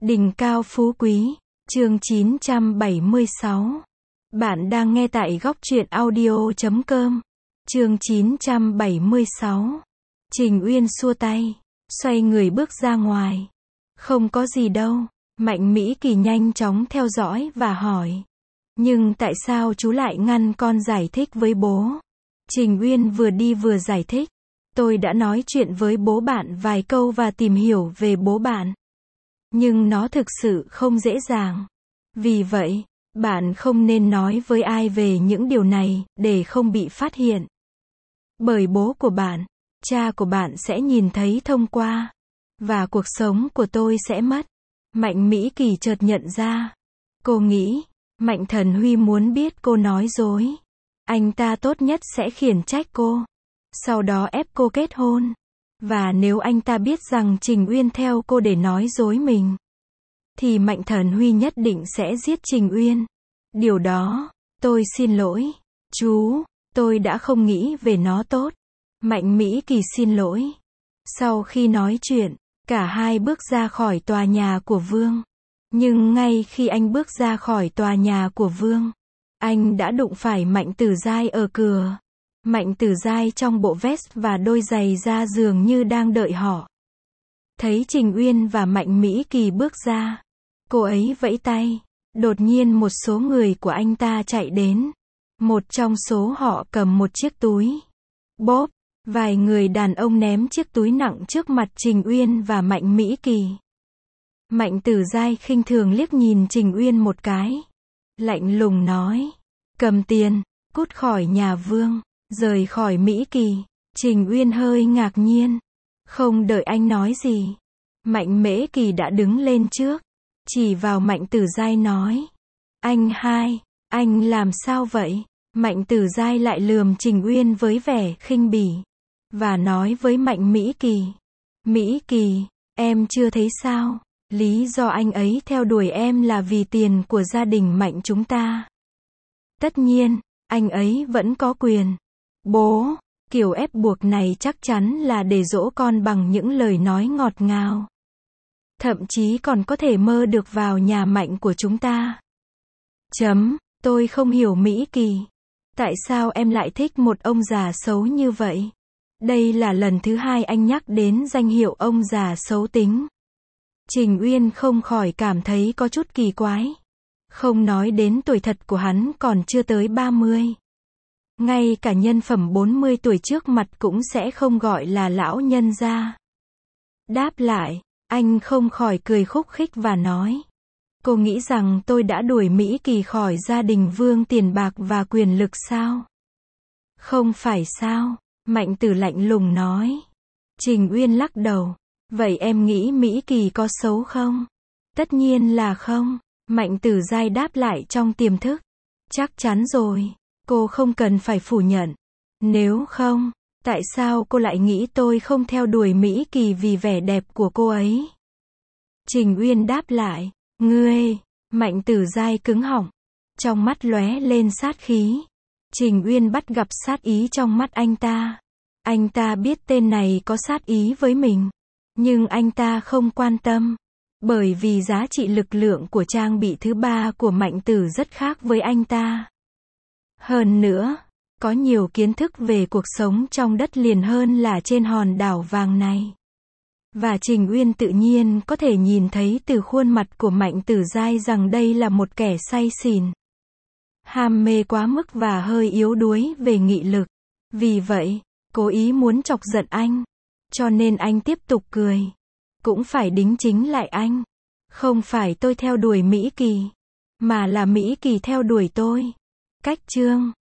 Đỉnh cao phú quý, chương 976. Bạn đang nghe tại góc truyện audio.com. Chương 976. Trình Uyên xua tay, xoay người bước ra ngoài. Không có gì đâu. Mạnh Mỹ Kỳ nhanh chóng theo dõi và hỏi. Nhưng tại sao chú lại ngăn con giải thích với bố? Trình Uyên vừa đi vừa giải thích. Tôi đã nói chuyện với bố bạn vài câu và tìm hiểu về bố bạn. Nhưng nó thực sự không dễ dàng. Vì vậy, bạn không nên nói với ai về những điều này, để không bị phát hiện. Bởi bố của bạn, cha của bạn sẽ nhìn thấy thông qua. Và cuộc sống của tôi sẽ mất. Mạnh Mỹ Kỳ chợt nhận ra. Cô nghĩ, Mạnh Thần Huy muốn biết cô nói dối. Anh ta tốt nhất sẽ khiển trách cô. Sau đó ép cô kết hôn. Và nếu anh ta biết rằng Trình Uyên theo cô để nói dối mình, thì Mạnh Thần Huy nhất định sẽ giết Trình Uyên. Điều đó, tôi xin lỗi. Chú, tôi đã không nghĩ về nó tốt. Mạnh Mỹ Kỳ xin lỗi. Sau khi nói chuyện, cả hai bước ra khỏi tòa nhà của Vương. Nhưng ngay khi anh bước ra khỏi tòa nhà của Vương, anh đã đụng phải Mạnh Tử Giai ở cửa. Mạnh Tử Giai trong bộ vest và đôi giày da dường như đang đợi họ. Thấy Trình Uyên và Mạnh Mỹ Kỳ bước ra, cô ấy vẫy tay. Đột nhiên một số người của anh ta chạy đến. Một trong số họ cầm một chiếc túi. Bốp, vài người đàn ông ném chiếc túi nặng trước mặt Trình Uyên và Mạnh Mỹ Kỳ. Mạnh Tử Giai khinh thường liếc nhìn Trình Uyên một cái. Lạnh lùng nói, cầm tiền, cút khỏi nhà Vương, rời khỏi Mỹ Kỳ. Trình Uyên hơi ngạc nhiên. Không đợi anh nói gì, Mạnh Mễ Kỳ đã đứng lên trước, chỉ vào Mạnh Tử Giai nói. Anh hai, anh làm sao vậy? Mạnh Tử Giai lại lườm Trình Uyên với vẻ khinh bỉ. Và nói với Mạnh Mỹ Kỳ. Mỹ Kỳ, em chưa thấy sao? Lý do anh ấy theo đuổi em là vì tiền của gia đình Mạnh chúng ta. Tất nhiên, anh ấy vẫn có quyền. Bố, kiểu ép buộc này chắc chắn là để dỗ con bằng những lời nói ngọt ngào. Thậm chí còn có thể mơ được vào nhà Mạnh của chúng ta. Tôi không hiểu Mỹ Kỳ. Tại sao em lại thích một ông già xấu như vậy? Đây là lần thứ hai anh nhắc đến danh hiệu ông già xấu tính. Trình Uyên không khỏi cảm thấy có chút kỳ quái. Không nói đến tuổi thật của hắn còn chưa tới 30. Ngay cả nhân phẩm 40 tuổi trước mặt cũng sẽ không gọi là lão nhân gia. Đáp lại, anh không khỏi cười khúc khích và nói. Cô nghĩ rằng tôi đã đuổi Mỹ Kỳ khỏi gia đình Vương tiền bạc và quyền lực sao? Không phải sao? Mạnh Tử lạnh lùng nói. Trình Uyên lắc đầu. Vậy em nghĩ Mỹ Kỳ có xấu không? Tất nhiên là không. Mạnh Tử Giai đáp lại trong tiềm thức. Chắc chắn rồi. Cô không cần phải phủ nhận. Nếu không, tại sao cô lại nghĩ tôi không theo đuổi Mỹ Kỳ vì vẻ đẹp của cô ấy? Trình Uyên đáp lại. Ngươi, Mạnh Tử Giai cứng họng. Trong mắt lóe lên sát khí. Trình Uyên bắt gặp sát ý trong mắt anh ta. Anh ta biết tên này có sát ý với mình. Nhưng anh ta không quan tâm. Bởi vì giá trị lực lượng của trang bị thứ ba của Mạnh Tử rất khác với anh ta. Hơn nữa, có nhiều kiến thức về cuộc sống trong đất liền hơn là trên hòn đảo vàng này. Và Trình Uyên tự nhiên có thể nhìn thấy từ khuôn mặt của Mạnh Tử Giai rằng đây là một kẻ say xỉn. Ham mê quá mức và hơi yếu đuối về nghị lực. Vì vậy, cố ý muốn chọc giận anh. Cho nên anh tiếp tục cười. Cũng phải đính chính lại anh. Không phải tôi theo đuổi Mỹ Kỳ, mà là Mỹ Kỳ theo đuổi tôi. Cách chương